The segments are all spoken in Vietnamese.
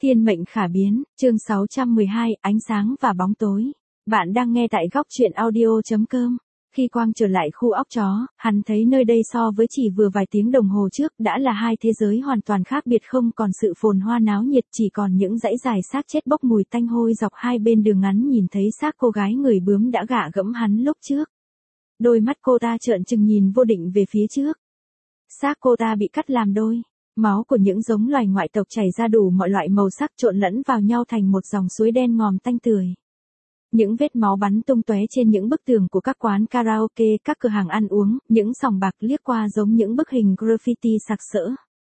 Thiên mệnh khả biến, chương 612, ánh sáng và bóng tối. Bạn đang nghe tại góc truyện audio.com. Khi Quang trở lại khu óc chó, hắn thấy nơi đây so với chỉ vừa vài tiếng đồng hồ trước đã là hai thế giới hoàn toàn khác biệt, không còn sự phồn hoa náo nhiệt, chỉ còn những dãy dài xác chết bốc mùi tanh hôi dọc hai bên đường. Ngắn nhìn thấy xác cô gái người bướm đã gạ gẫm hắn lúc trước. Đôi mắt cô ta trợn trừng nhìn vô định về phía trước. Xác cô ta bị cắt làm đôi. Máu của những giống loài ngoại tộc chảy ra đủ mọi loại màu sắc trộn lẫn vào nhau thành một dòng suối đen ngòm tanh tưởi. Những vết máu bắn tung tóe trên những bức tường của các quán karaoke, các cửa hàng ăn uống, những sòng bạc liếc qua giống những bức hình graffiti sặc sỡ.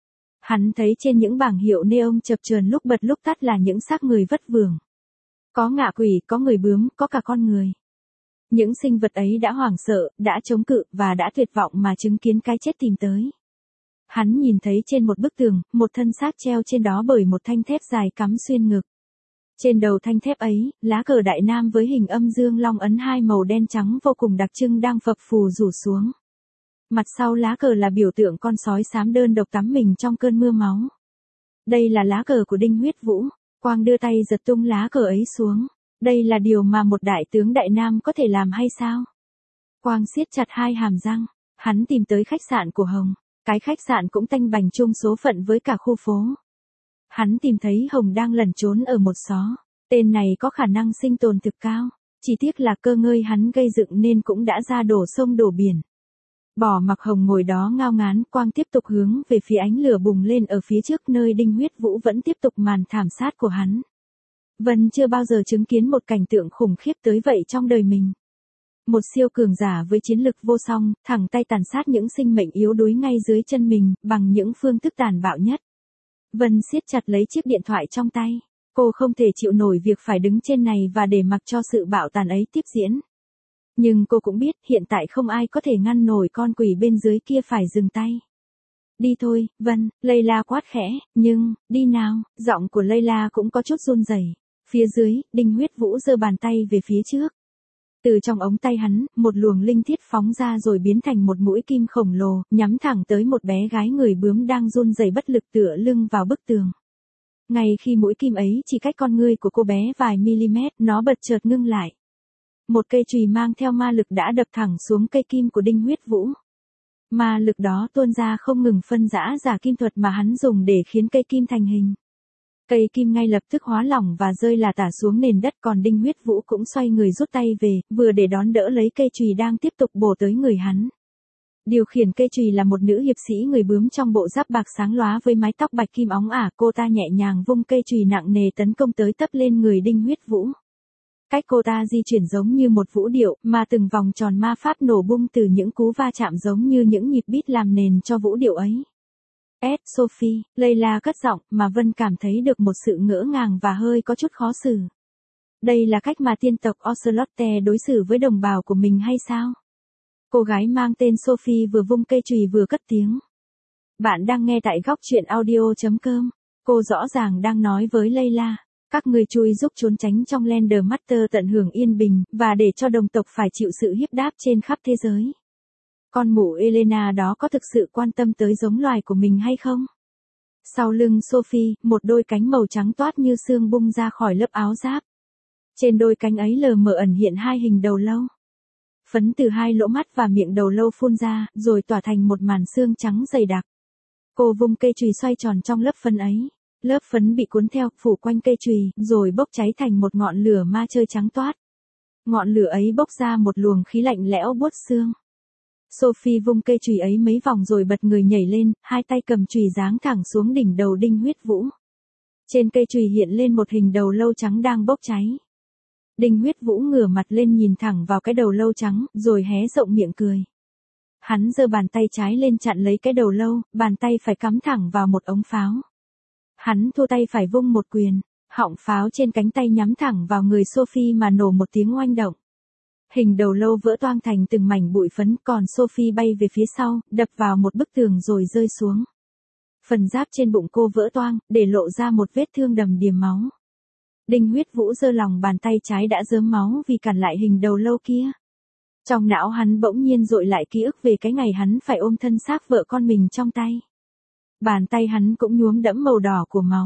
Hắn thấy trên những bảng hiệu neon chập chờn lúc bật lúc tắt là những xác người vất vưởng. Có ngạ quỷ, có người bướm, có cả con người. Những sinh vật ấy đã hoảng sợ, đã chống cự và đã tuyệt vọng mà chứng kiến cái chết tìm tới. Hắn nhìn thấy trên một bức tường, một thân xác treo trên đó bởi một thanh thép dài cắm xuyên ngực. Trên đầu thanh thép ấy, lá cờ Đại Nam với hình âm dương long ấn hai màu đen trắng vô cùng đặc trưng đang phập phù rủ xuống. Mặt sau lá cờ là biểu tượng con sói xám đơn độc tắm mình trong cơn mưa máu. Đây là lá cờ của Đinh Huyết Vũ. Quang đưa tay giật tung lá cờ ấy xuống. Đây là điều mà một đại tướng Đại Nam có thể làm hay sao? Quang siết chặt hai hàm răng. Hắn tìm tới khách sạn của Hồng. Cái khách sạn cũng tanh bành chung số phận với cả khu phố. Hắn tìm thấy Hồng đang lẩn trốn ở một xó. Tên này có khả năng sinh tồn thực cao. Chỉ tiếc là cơ ngơi hắn gây dựng nên cũng đã ra đổ sông đổ biển. Bỏ mặc Hồng ngồi đó ngao ngán, Quang tiếp tục hướng về phía ánh lửa bùng lên ở phía trước nơi Đinh Huyết Vũ vẫn tiếp tục màn thảm sát của hắn. Vân chưa bao giờ chứng kiến một cảnh tượng khủng khiếp tới vậy trong đời mình. Một siêu cường giả với chiến lực vô song, thẳng tay tàn sát những sinh mệnh yếu đuối ngay dưới chân mình, bằng những phương thức tàn bạo nhất. Vân siết chặt lấy chiếc điện thoại trong tay. Cô không thể chịu nổi việc phải đứng trên này và để mặc cho sự bạo tàn ấy tiếp diễn. Nhưng cô cũng biết hiện tại không ai có thể ngăn nổi con quỷ bên dưới kia phải dừng tay. Đi thôi, Vân, Layla quát khẽ, nhưng, đi nào, giọng của Layla cũng có chút run rẩy. Phía dưới, Đinh Huyết Vũ giơ bàn tay về phía trước. Từ trong ống tay hắn, một luồng linh thiết phóng ra rồi biến thành một mũi kim khổng lồ, nhắm thẳng tới một bé gái người bướm đang run rẩy bất lực tựa lưng vào bức tường. Ngay khi mũi kim ấy chỉ cách con ngươi của cô bé vài mm, nó bật chợt ngưng lại. Một cây chùy mang theo ma lực đã đập thẳng xuống cây kim của Đinh Huyết Vũ. Ma lực đó tuôn ra không ngừng phân rã giả kim thuật mà hắn dùng để khiến cây kim thành hình. Cây kim ngay lập tức hóa lỏng và rơi là tả xuống nền đất, còn Đinh Huyết Vũ cũng xoay người rút tay về, vừa để đón đỡ lấy cây chùy đang tiếp tục bổ tới người hắn. Điều khiển cây chùy là một nữ hiệp sĩ người bướm trong bộ giáp bạc sáng lóa với mái tóc bạch kim óng ả, cô ta nhẹ nhàng vung cây chùy nặng nề tấn công tới tấp lên người Đinh Huyết Vũ. Cách cô ta di chuyển giống như một vũ điệu, mà từng vòng tròn ma pháp nổ bung từ những cú va chạm giống như những nhịp beat làm nền cho vũ điệu ấy. Sophie, Layla cất giọng, mà Vân cảm thấy được một sự ngỡ ngàng và hơi có chút khó xử. Đây là cách mà tiên tộc Ocelotte đối xử với đồng bào của mình hay sao? Cô gái mang tên Sophie vừa vung cây chùy vừa cất tiếng. Bạn đang nghe tại góc truyện audio.com. Cô rõ ràng đang nói với Layla. Các người chui giúp trốn tránh trong Lander Master tận hưởng yên bình, và để cho đồng tộc phải chịu sự hiếp đáp trên khắp thế giới. Con mụ Elena đó có thực sự quan tâm tới giống loài của mình hay không? Sau lưng Sophie, một đôi cánh màu trắng toát như xương bung ra khỏi lớp áo giáp. Trên đôi cánh ấy lờ mờ ẩn hiện hai hình đầu lâu. Phấn từ hai lỗ mắt và miệng đầu lâu phun ra, rồi tỏa thành một màn xương trắng dày đặc. Cô vung cây chùy xoay tròn trong lớp phấn ấy. Lớp phấn bị cuốn theo, phủ quanh cây chùy, rồi bốc cháy thành một ngọn lửa ma chơi trắng toát. Ngọn lửa ấy bốc ra một luồng khí lạnh lẽo buốt xương. Sophie vung cây chùy ấy mấy vòng rồi bật người nhảy lên, hai tay cầm chùy giáng thẳng xuống đỉnh đầu Đinh Huyết Vũ. Trên cây chùy hiện lên một hình đầu lâu trắng đang bốc cháy. Đinh Huyết Vũ ngửa mặt lên nhìn thẳng vào cái đầu lâu trắng, rồi hé rộng miệng cười. Hắn giơ bàn tay trái lên chặn lấy cái đầu lâu, bàn tay phải cắm thẳng vào một ống pháo. Hắn thua tay phải vung một quyền, họng pháo trên cánh tay nhắm thẳng vào người Sophie mà nổ một tiếng oanh động. Hình đầu lâu vỡ toang thành từng mảnh bụi phấn, còn Sophie bay về phía sau, đập vào một bức tường rồi rơi xuống. Phần giáp trên bụng cô vỡ toang, để lộ ra một vết thương đầm đìa máu. Đinh Huyết Vũ giơ lòng bàn tay trái đã rớm máu vì cản lại hình đầu lâu kia. Trong não hắn bỗng nhiên dội lại ký ức về cái ngày hắn phải ôm thân xác vợ con mình trong tay. Bàn tay hắn cũng nhuốm đẫm màu đỏ của máu.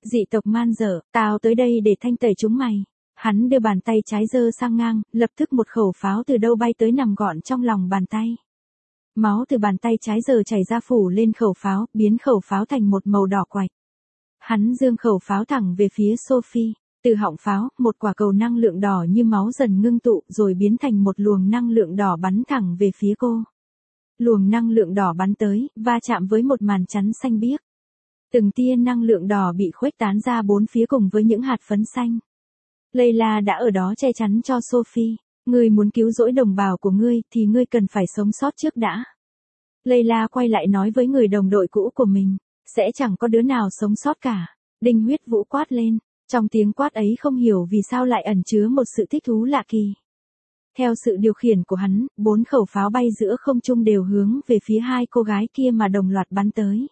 Dị tộc man dở, tao tới đây để thanh tẩy chúng mày. Hắn đưa bàn tay trái giơ sang ngang, lập tức một khẩu pháo từ đâu bay tới nằm gọn trong lòng bàn tay. Máu từ bàn tay trái giờ chảy ra phủ lên khẩu pháo, biến khẩu pháo thành một màu đỏ quạch. Hắn giương khẩu pháo thẳng về phía Sophie. Từ họng pháo, một quả cầu năng lượng đỏ như máu dần ngưng tụ rồi biến thành một luồng năng lượng đỏ bắn thẳng về phía cô. Luồng năng lượng đỏ bắn tới, va chạm với một màn chắn xanh biếc. Từng tia năng lượng đỏ bị khuếch tán ra bốn phía cùng với những hạt phấn xanh. Layla đã ở đó che chắn cho Sophie. Ngươi muốn cứu rỗi đồng bào của ngươi thì ngươi cần phải sống sót trước đã. Layla quay lại nói với người đồng đội cũ của mình. Sẽ chẳng có đứa nào sống sót cả. Đinh Huyết Vũ quát lên. Trong tiếng quát ấy không hiểu vì sao lại ẩn chứa một sự thích thú lạ kỳ. Theo sự điều khiển của hắn, 4 khẩu pháo bay giữa không trung đều hướng về phía hai cô gái kia mà đồng loạt bắn tới.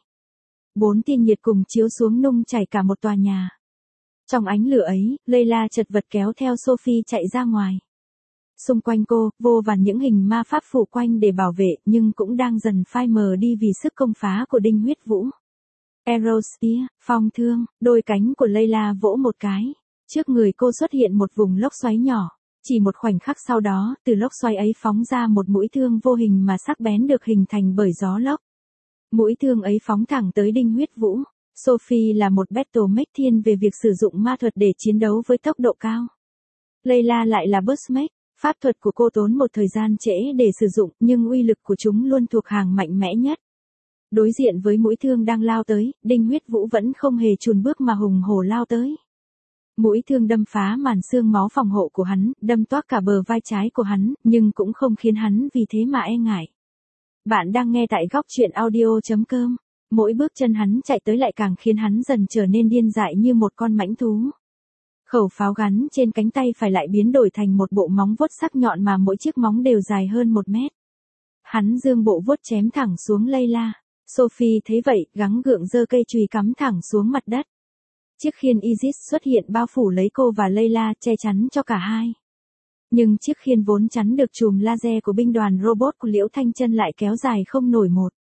4 tia nhiệt cùng chiếu xuống nung chảy cả một tòa nhà. Trong ánh lửa ấy, Layla chật vật kéo theo Sophie chạy ra ngoài. Xung quanh cô, vô vàn những hình ma pháp phủ quanh để bảo vệ nhưng cũng đang dần phai mờ đi vì sức công phá của Đinh Huyết Vũ. Aerosphere, phong thương, đôi cánh của Layla vỗ một cái. Trước người cô xuất hiện một vùng lốc xoáy nhỏ. Chỉ một khoảnh khắc sau đó, từ lốc xoáy ấy phóng ra một mũi thương vô hình mà sắc bén được hình thành bởi gió lốc. Mũi thương ấy phóng thẳng tới Đinh Huyết Vũ. Sophie là một battle mech thiên về việc sử dụng ma thuật để chiến đấu với tốc độ cao. Layla lại là burst mech. Pháp thuật của cô tốn một thời gian trễ để sử dụng nhưng uy lực của chúng luôn thuộc hàng mạnh mẽ nhất. Đối diện với mũi thương đang lao tới, Đinh Huyết Vũ vẫn không hề chùn bước mà hùng hổ lao tới. Mũi thương đâm phá màn xương máu phòng hộ của hắn, đâm toác cả bờ vai trái của hắn, nhưng cũng không khiến hắn vì thế mà e ngại. Bạn đang nghe tại góc truyện audio.com. Mỗi bước chân hắn chạy tới lại càng khiến hắn dần trở nên điên dại như một con mãnh thú. Khẩu pháo gắn trên cánh tay phải lại biến đổi thành một bộ móng vuốt sắc nhọn mà mỗi chiếc móng đều dài hơn 1 mét. Hắn giương bộ vuốt chém thẳng xuống Layla. Sophie thấy vậy, gắng gượng giơ cây chùy cắm thẳng xuống mặt đất. Chiếc khiên Isis xuất hiện bao phủ lấy cô và Layla, che chắn cho cả hai. Nhưng chiếc khiên vốn chắn được chùm laser của binh đoàn robot của Liễu Thanh Chân lại kéo dài không nổi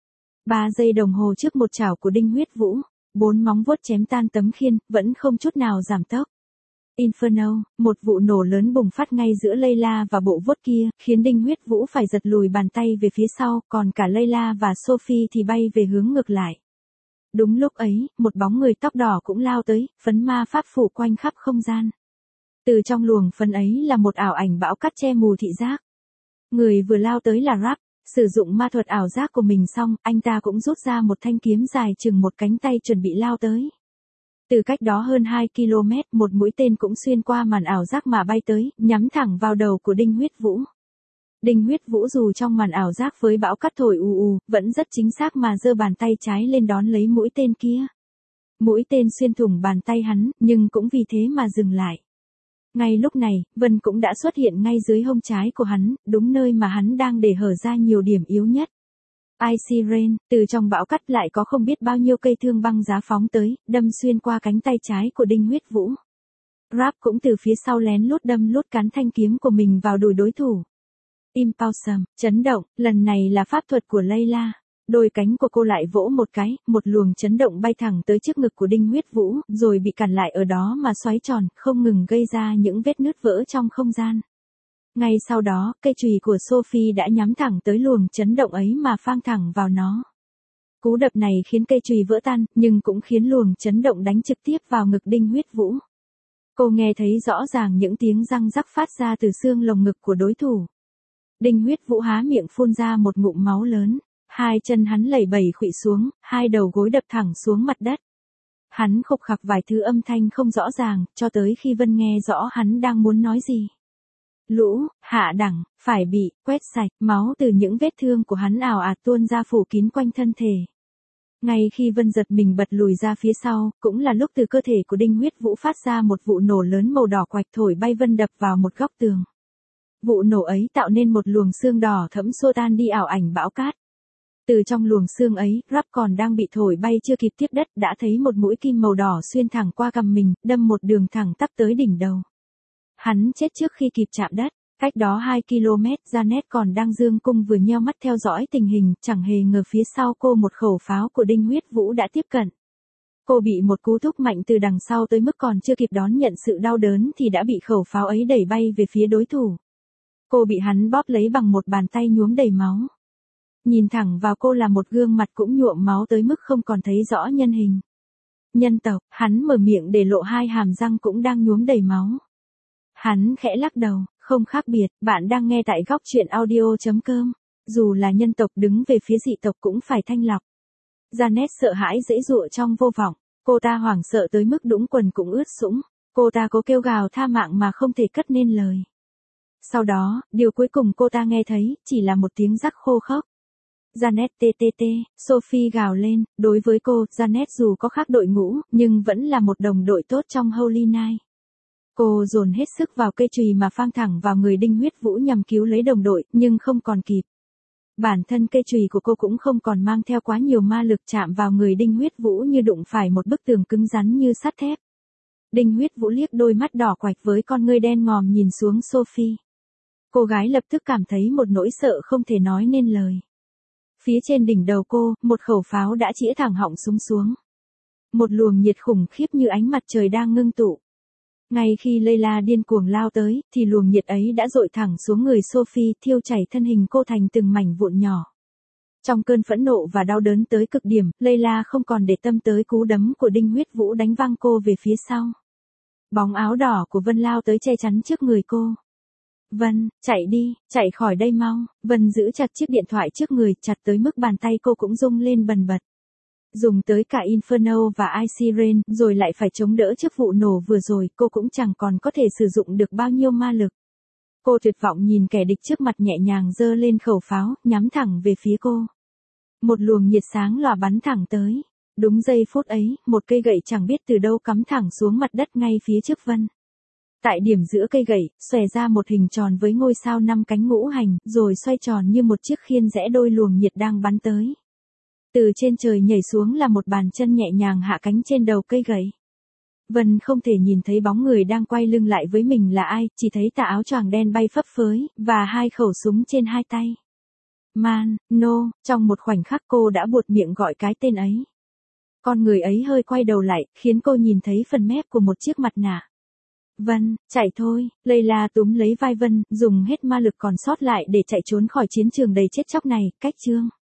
3 giây đồng hồ trước một chảo của Đinh Huyết Vũ. 4 móng vuốt chém tan tấm khiên, vẫn không chút nào giảm tốc. Inferno, một vụ nổ lớn bùng phát ngay giữa Layla và bộ vuốt kia, khiến Đinh Huyết Vũ phải giật lùi bàn tay về phía sau, còn cả Layla và Sophie thì bay về hướng ngược lại. Đúng lúc ấy, một bóng người tóc đỏ cũng lao tới, phấn ma pháp phủ quanh khắp không gian. Từ trong luồng phấn ấy là một ảo ảnh bão cát che mù thị giác. Người vừa lao tới là Rap, sử dụng ma thuật ảo giác của mình xong, anh ta cũng rút ra một thanh kiếm dài chừng một cánh tay chuẩn bị lao tới. Từ cách đó hơn 2 km, một mũi tên cũng xuyên qua màn ảo giác mà bay tới, nhắm thẳng vào đầu của Đinh Huyết Vũ. Đinh Huyết Vũ dù trong màn ảo giác với bão cát thổi ù ù, vẫn rất chính xác mà giơ bàn tay trái lên đón lấy mũi tên kia. Mũi tên xuyên thủng bàn tay hắn, nhưng cũng vì thế mà dừng lại. Ngay lúc này, Vân cũng đã xuất hiện ngay dưới hông trái của hắn, đúng nơi mà hắn đang để hở ra nhiều điểm yếu nhất. Icy Rain, từ trong bão cát lại có không biết bao nhiêu cây thương băng giá phóng tới, đâm xuyên qua cánh tay trái của Đinh Huyết Vũ. Rap cũng từ phía sau lén lút đâm lút cán thanh kiếm của mình vào đùi đối thủ. Impulsum, chấn động, lần này là pháp thuật của Layla. Đôi cánh của cô lại vỗ một cái, một luồng chấn động bay thẳng tới trước ngực của Đinh Huyết Vũ, rồi bị cản lại ở đó mà xoáy tròn, không ngừng gây ra những vết nứt vỡ trong không gian. Ngay sau đó, cây chùy của Sophie đã nhắm thẳng tới luồng chấn động ấy mà phang thẳng vào nó. Cú đập này khiến cây chùy vỡ tan, nhưng cũng khiến luồng chấn động đánh trực tiếp vào ngực Đinh Huyết Vũ. Cô nghe thấy rõ ràng những tiếng răng rắc phát ra từ xương lồng ngực của đối thủ. Đinh Huyết Vũ há miệng phun ra một ngụm máu lớn. 2 chân hắn lẩy bẩy khuỵu xuống, 2 đầu gối đập thẳng xuống mặt đất. Hắn khục khặc vài thứ âm thanh không rõ ràng, cho tới khi Vân nghe rõ hắn đang muốn nói gì. Lũ, hạ đẳng, phải bị, quét sạch, máu từ những vết thương của hắn ào ạt tuôn ra phủ kín quanh thân thể. Ngay khi Vân giật mình bật lùi ra phía sau, cũng là lúc từ cơ thể của Đinh Huyết Vũ phát ra một vụ nổ lớn màu đỏ quạch thổi bay Vân đập vào một góc tường. Vụ nổ ấy tạo nên một luồng xương đỏ thẫm xô tan đi ảo ảnh bão cát. Từ trong luồng xương ấy, Rap còn đang bị thổi bay chưa kịp tiếp đất đã thấy một mũi kim màu đỏ xuyên thẳng qua cằm mình, đâm một đường thẳng tắp tới đỉnh đầu. Hắn chết trước khi kịp chạm đất. Cách đó 2 km, Janet còn đang dương cung vừa nheo mắt theo dõi tình hình, chẳng hề ngờ phía sau cô một khẩu pháo của Đinh Huyết Vũ đã tiếp cận. Cô bị một cú thúc mạnh từ đằng sau tới mức còn chưa kịp đón nhận sự đau đớn thì đã bị khẩu pháo ấy đẩy bay về phía đối thủ. Cô bị hắn bóp lấy bằng một bàn tay nhuốm đầy máu. Nhìn thẳng vào cô là một gương mặt cũng nhuộm máu tới mức không còn thấy rõ nhân hình. Nhân tộc, hắn mở miệng để lộ hai hàm răng cũng đang nhuốm đầy máu. Hắn khẽ lắc đầu, không khác biệt, bạn đang nghe tại góc truyện audio.com. Dù là nhân tộc đứng về phía dị tộc cũng phải thanh lọc. Janet sợ hãi giãy giụa trong vô vọng, cô ta hoảng sợ tới mức đũng quần cũng ướt sũng, cô ta cố kêu gào tha mạng mà không thể cất nên lời. Sau đó, điều cuối cùng cô ta nghe thấy, chỉ là một tiếng rắc khô khốc. Janet TTT, Sophie gào lên, đối với cô, Janet dù có khác đội ngũ, nhưng vẫn là một đồng đội tốt trong Holy Night. Cô dồn hết sức vào cây chùy mà phang thẳng vào người Đinh Huyết Vũ nhằm cứu lấy đồng đội, nhưng không còn kịp. Bản thân cây chùy của cô cũng không còn mang theo quá nhiều ma lực, chạm vào người Đinh Huyết Vũ như đụng phải một bức tường cứng rắn như sắt thép. Đinh Huyết Vũ liếc đôi mắt đỏ quạch với con ngươi đen ngòm nhìn xuống Sophie. Cô gái lập tức cảm thấy một nỗi sợ không thể nói nên lời. Phía trên đỉnh đầu cô, một khẩu pháo đã chĩa thẳng họng súng xuống. Một luồng nhiệt khủng khiếp như ánh mặt trời đang ngưng tụ. Ngay khi Layla điên cuồng lao tới, thì luồng nhiệt ấy đã dội thẳng xuống người Sophie, thiêu chảy thân hình cô thành từng mảnh vụn nhỏ. Trong cơn phẫn nộ và đau đớn tới cực điểm, Layla không còn để tâm tới cú đấm của Đinh Huyết Vũ đánh văng cô về phía sau. Bóng áo đỏ của Vân lao tới che chắn trước người cô. Vân, chạy đi, chạy khỏi đây mau. Vân giữ chặt chiếc điện thoại trước người, chặt tới mức bàn tay cô cũng rung lên bần bật. Dùng tới cả Inferno và Icy Rain, rồi lại phải chống đỡ trước vụ nổ vừa rồi, cô cũng chẳng còn có thể sử dụng được bao nhiêu ma lực. Cô tuyệt vọng nhìn kẻ địch trước mặt nhẹ nhàng giơ lên khẩu pháo, nhắm thẳng về phía cô. Một luồng nhiệt sáng lòa bắn thẳng tới. Đúng giây phút ấy, một cây gậy chẳng biết từ đâu cắm thẳng xuống mặt đất ngay phía trước Vân. Tại điểm giữa cây gậy, xòe ra một hình tròn với ngôi sao 5 cánh ngũ hành, rồi xoay tròn như một chiếc khiên rẽ đôi luồng nhiệt đang bắn tới. Từ trên trời nhảy xuống là một bàn chân nhẹ nhàng hạ cánh trên đầu cây gậy. Vân không thể nhìn thấy bóng người đang quay lưng lại với mình là ai, chỉ thấy tà áo choàng đen bay phấp phới, và hai khẩu súng trên hai tay. Man, no, trong một khoảnh khắc cô đã buột miệng gọi cái tên ấy. Con người ấy hơi quay đầu lại, khiến cô nhìn thấy phần mép của một chiếc mặt nạ. Vân, chạy thôi. Layla túm lấy vai Vân, dùng hết ma lực còn sót lại để chạy trốn khỏi chiến trường đầy chết chóc này, cách chương.